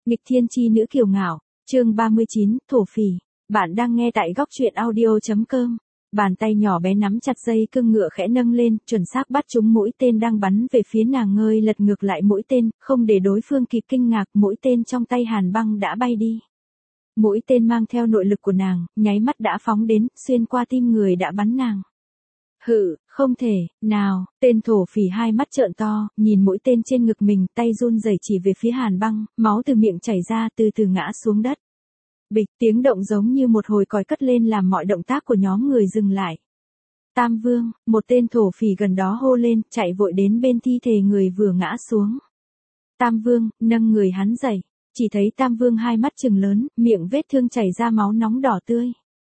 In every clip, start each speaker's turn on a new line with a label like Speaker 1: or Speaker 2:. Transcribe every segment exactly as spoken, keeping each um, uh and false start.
Speaker 1: Nghịch thiên chi nữ kiều ngạo, chương ba mươi chín, thổ phỉ. Bạn đang nghe tại góc truyện audio chấm com. Bàn tay nhỏ bé nắm chặt dây cương ngựa khẽ nâng lên, chuẩn xác bắt trúng mũi tên đang bắn về phía nàng, ngơi lật ngược lại mũi tên, không để đối phương kịp kinh ngạc, mũi tên trong tay Hàn Băng đã bay đi. Mũi tên mang theo nội lực của nàng, nháy mắt đã phóng đến, xuyên qua tim người đã bắn nàng. Hự, không thể, nào, tên thổ phỉ hai mắt trợn to, nhìn mũi tên trên ngực mình, tay run rẩy chỉ về phía Hàn Băng, máu từ miệng chảy ra, từ từ ngã xuống đất. Bịch, tiếng động giống như một hồi còi cất lên làm mọi động tác của nhóm người dừng lại. Tam Vương, một tên thổ phỉ gần đó hô lên, chạy vội đến bên thi thể người vừa ngã xuống. Tam Vương, nâng người hắn dậy, chỉ thấy Tam Vương hai mắt trừng lớn, miệng vết thương chảy ra máu nóng đỏ tươi.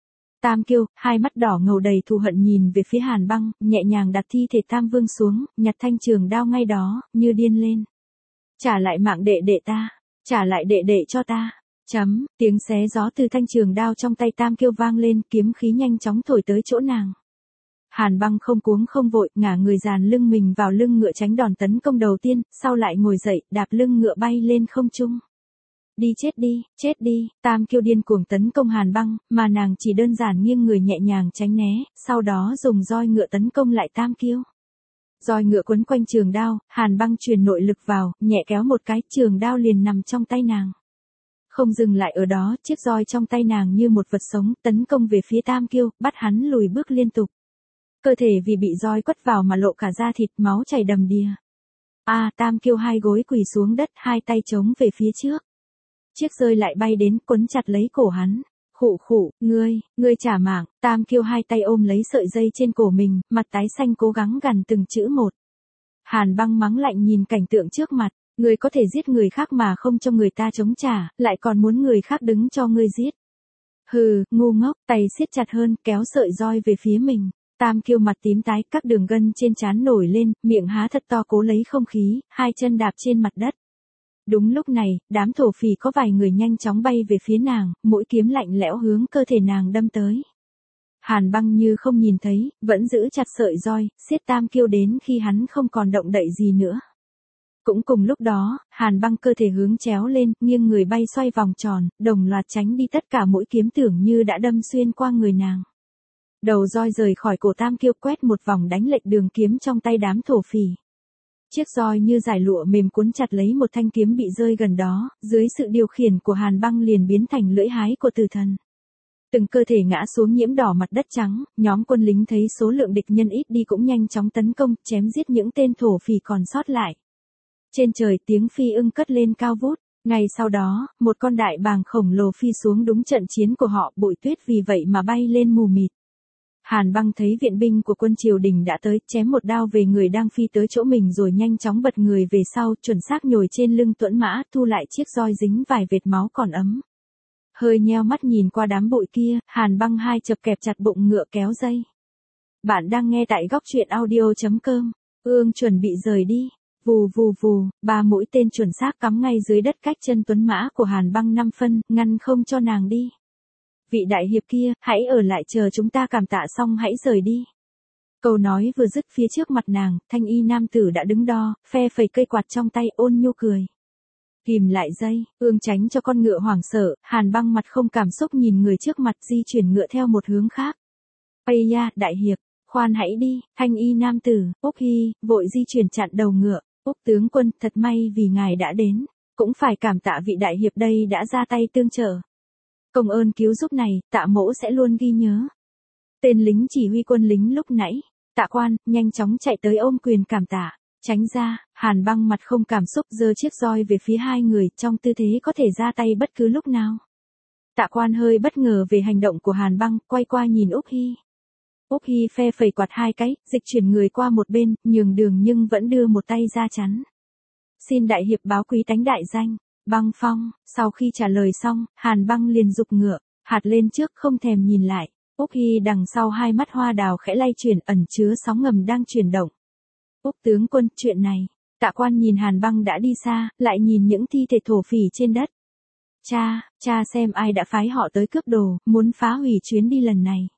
Speaker 1: Tam Kiêu, hai mắt đỏ ngầu đầy thù hận nhìn về phía Hàn Băng, nhẹ nhàng đặt thi thể Tam Vương xuống, nhặt thanh trường đao ngay đó, như điên lên. Trả lại mạng đệ đệ ta, trả lại đệ đệ cho ta. Chấm, tiếng xé gió từ thanh trường đao trong tay Tam Kiêu vang lên, kiếm khí nhanh chóng thổi tới chỗ nàng. Hàn Băng không cuống không vội, ngả người dàn lưng mình vào lưng ngựa tránh đòn tấn công đầu tiên, sau lại ngồi dậy, đạp lưng ngựa bay lên không trung. Đi chết đi, chết đi, Tam Kiêu điên cuồng tấn công Hàn Băng, mà nàng chỉ đơn giản nghiêng người nhẹ nhàng tránh né, sau đó dùng roi ngựa tấn công lại Tam Kiêu. Roi ngựa quấn quanh trường đao, Hàn Băng truyền nội lực vào, nhẹ kéo một cái, trường đao liền nằm trong tay nàng. Không dừng lại ở đó, chiếc roi trong tay nàng như một vật sống, tấn công về phía Tam Kiêu, bắt hắn lùi bước liên tục. Cơ thể vì bị roi quất vào mà lộ cả da thịt, máu chảy đầm đìa. A, à, Tam Kiêu hai gối quỳ xuống đất, hai tay chống về phía trước. Chiếc rơi lại bay đến, quấn chặt lấy cổ hắn. Khụ khụ, ngươi, ngươi trả mạng. Tam Kiêu hai tay ôm lấy sợi dây trên cổ mình, mặt tái xanh cố gắng gằn từng chữ một. Hàn Băng mắng lạnh nhìn cảnh tượng trước mặt. Ngươi có thể giết người khác mà không cho người ta chống trả, lại còn muốn người khác đứng cho ngươi giết. Hừ, ngu ngốc, tay siết chặt hơn, kéo sợi roi về phía mình. Tam Kiêu mặt tím tái, các đường gân trên trán nổi lên, miệng há thật to cố lấy không khí, hai chân đạp trên mặt đất. Đúng lúc này, đám thổ phỉ có vài người nhanh chóng bay về phía nàng, mũi kiếm lạnh lẽo hướng cơ thể nàng đâm tới. Hàn Băng như không nhìn thấy, vẫn giữ chặt sợi roi, siết Tam Kiêu đến khi hắn không còn động đậy gì nữa. Cũng cùng lúc đó, Hàn Băng cơ thể hướng chéo lên, nghiêng người bay xoay vòng tròn, đồng loạt tránh đi tất cả mũi kiếm tưởng như đã đâm xuyên qua người nàng. Đầu roi rời khỏi cổ Tam Kiêu, quét một vòng đánh lệch đường kiếm trong tay đám thổ phỉ. Chiếc roi như dải lụa mềm cuốn chặt lấy một thanh kiếm bị rơi gần đó, dưới sự điều khiển của Hàn Băng liền biến thành lưỡi hái của tử thần. Từng cơ thể ngã xuống nhiễm đỏ mặt đất trắng, nhóm quân lính thấy số lượng địch nhân ít đi cũng nhanh chóng tấn công, chém giết những tên thổ phỉ còn sót lại. Trên trời tiếng phi ưng cất lên cao vút, ngay sau đó, một con đại bàng khổng lồ phi xuống đúng trận chiến của họ, bụi tuyết vì vậy mà bay lên mù mịt. Hàn Băng thấy viện binh của quân triều đình đã tới, chém một đao về người đang phi tới chỗ mình rồi nhanh chóng bật người về sau, chuẩn xác nhồi trên lưng tuẫn mã, thu lại chiếc roi dính vài vệt máu còn ấm. Hơi nheo mắt nhìn qua đám bụi kia, Hàn Băng hai chập kẹp chặt bụng ngựa kéo dây. Bạn đang nghe tại góc truyện audio chấm com. Ương chuẩn bị rời đi. Vù vù vù, ba mũi tên chuẩn xác cắm ngay dưới đất cách chân tuấn mã của Hàn Băng năm phân, ngăn không cho nàng đi. Vị đại hiệp kia, hãy ở lại chờ chúng ta cảm tạ xong hãy rời đi. Câu nói vừa dứt, phía trước mặt nàng, thanh y nam tử đã đứng đo, phe phẩy cây quạt trong tay, ôn nhu cười. Kìm lại dây, ương tránh cho con ngựa hoảng sợ, Hàn Băng mặt không cảm xúc nhìn người trước mặt, di chuyển ngựa theo một hướng khác. Ây da, đại hiệp, khoan hãy đi, thanh y nam tử, Úc Hy, vội di chuyển chặn đầu ngựa. Úc tướng quân, thật may vì ngài đã đến, cũng phải cảm tạ vị đại hiệp đây đã ra tay tương trợ. Công ơn cứu giúp này, tạ mỗ sẽ luôn ghi nhớ. Tên lính chỉ huy quân lính lúc nãy, Tạ Quan, nhanh chóng chạy tới ôm quyền cảm tạ. Tránh ra, Hàn Băng mặt không cảm xúc giơ chiếc roi về phía hai người, trong tư thế có thể ra tay bất cứ lúc nào. Tạ Quan hơi bất ngờ về hành động của Hàn Băng, quay qua nhìn Úc Hy. Úc Hy phe phẩy quạt hai cái, dịch chuyển người qua một bên, nhường đường nhưng vẫn đưa một tay ra chắn. Xin đại hiệp báo quý tánh đại danh. Băng Phong, sau khi trả lời xong, Hàn Băng liền giục ngựa, hạt lên trước không thèm nhìn lại. Úc Hy đằng sau hai mắt hoa đào khẽ lay chuyển, ẩn chứa sóng ngầm đang chuyển động. Úc tướng quân, chuyện này. Tạ Quan nhìn Hàn Băng đã đi xa, lại nhìn những thi thể thổ phỉ trên đất. Cha, cha xem ai đã phái họ tới cướp đồ, muốn phá hủy chuyến đi lần này.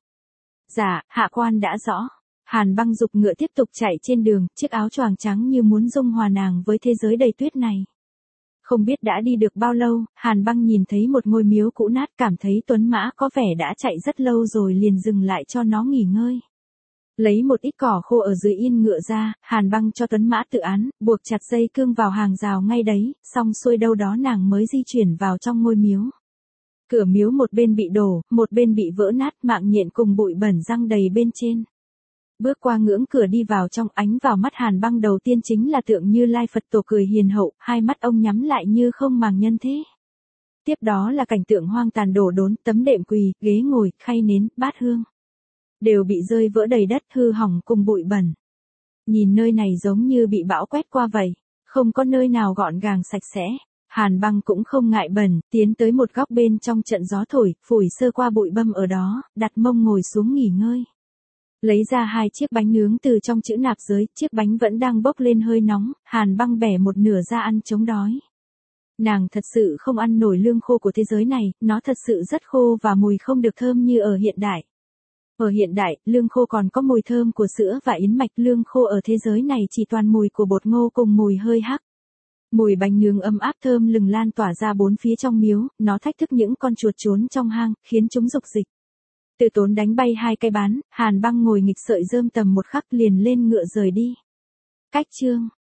Speaker 1: Dạ, hạ quan đã rõ. Hàn Băng giục ngựa tiếp tục chạy trên đường, chiếc áo choàng trắng như muốn dung hòa nàng với thế giới đầy tuyết này. Không biết đã đi được bao lâu, Hàn Băng nhìn thấy một ngôi miếu cũ nát, cảm thấy tuấn mã có vẻ đã chạy rất lâu rồi liền dừng lại cho nó nghỉ ngơi. Lấy một ít cỏ khô ở dưới yên ngựa ra, Hàn Băng cho tuấn mã tự án, buộc chặt dây cương vào hàng rào ngay đấy, xong xuôi đâu đó nàng mới di chuyển vào trong ngôi miếu. Cửa miếu một bên bị đổ, một bên bị vỡ nát, mạng nhện cùng bụi bẩn răng đầy bên trên. Bước qua ngưỡng cửa đi vào trong, ánh vào mắt Hàn Băng đầu tiên chính là tượng Như Lai Phật Tổ cười hiền hậu, hai mắt ông nhắm lại như không màng nhân thế. Tiếp đó là cảnh tượng hoang tàn đổ đốn, tấm đệm quỳ, ghế ngồi, khay nến, bát hương. Đều bị rơi vỡ đầy đất, hư hỏng cùng bụi bẩn. Nhìn nơi này giống như bị bão quét qua vậy, không có nơi nào gọn gàng sạch sẽ. Hàn Băng cũng không ngại bẩn, tiến tới một góc bên trong trận gió thổi, phủi sơ qua bụi băm ở đó, đặt mông ngồi xuống nghỉ ngơi. Lấy ra hai chiếc bánh nướng từ trong chữ nạp giới, chiếc bánh vẫn đang bốc lên hơi nóng, Hàn Băng bẻ một nửa ra ăn chống đói. Nàng thật sự không ăn nổi lương khô của thế giới này, nó thật sự rất khô và mùi không được thơm như ở hiện đại. Ở hiện đại, lương khô còn có mùi thơm của sữa và yến mạch, lương khô ở thế giới này chỉ toàn mùi của bột ngô cùng mùi hơi hắc. Mùi bánh nướng ấm áp thơm lừng lan tỏa ra bốn phía trong miếu, nó thách thức những con chuột trốn trong hang, khiến chúng dục dịch. Từ tốn đánh bay hai cây bán, Hàn Băng ngồi nghịch sợi rơm tầm một khắc liền lên ngựa rời đi. Cách chương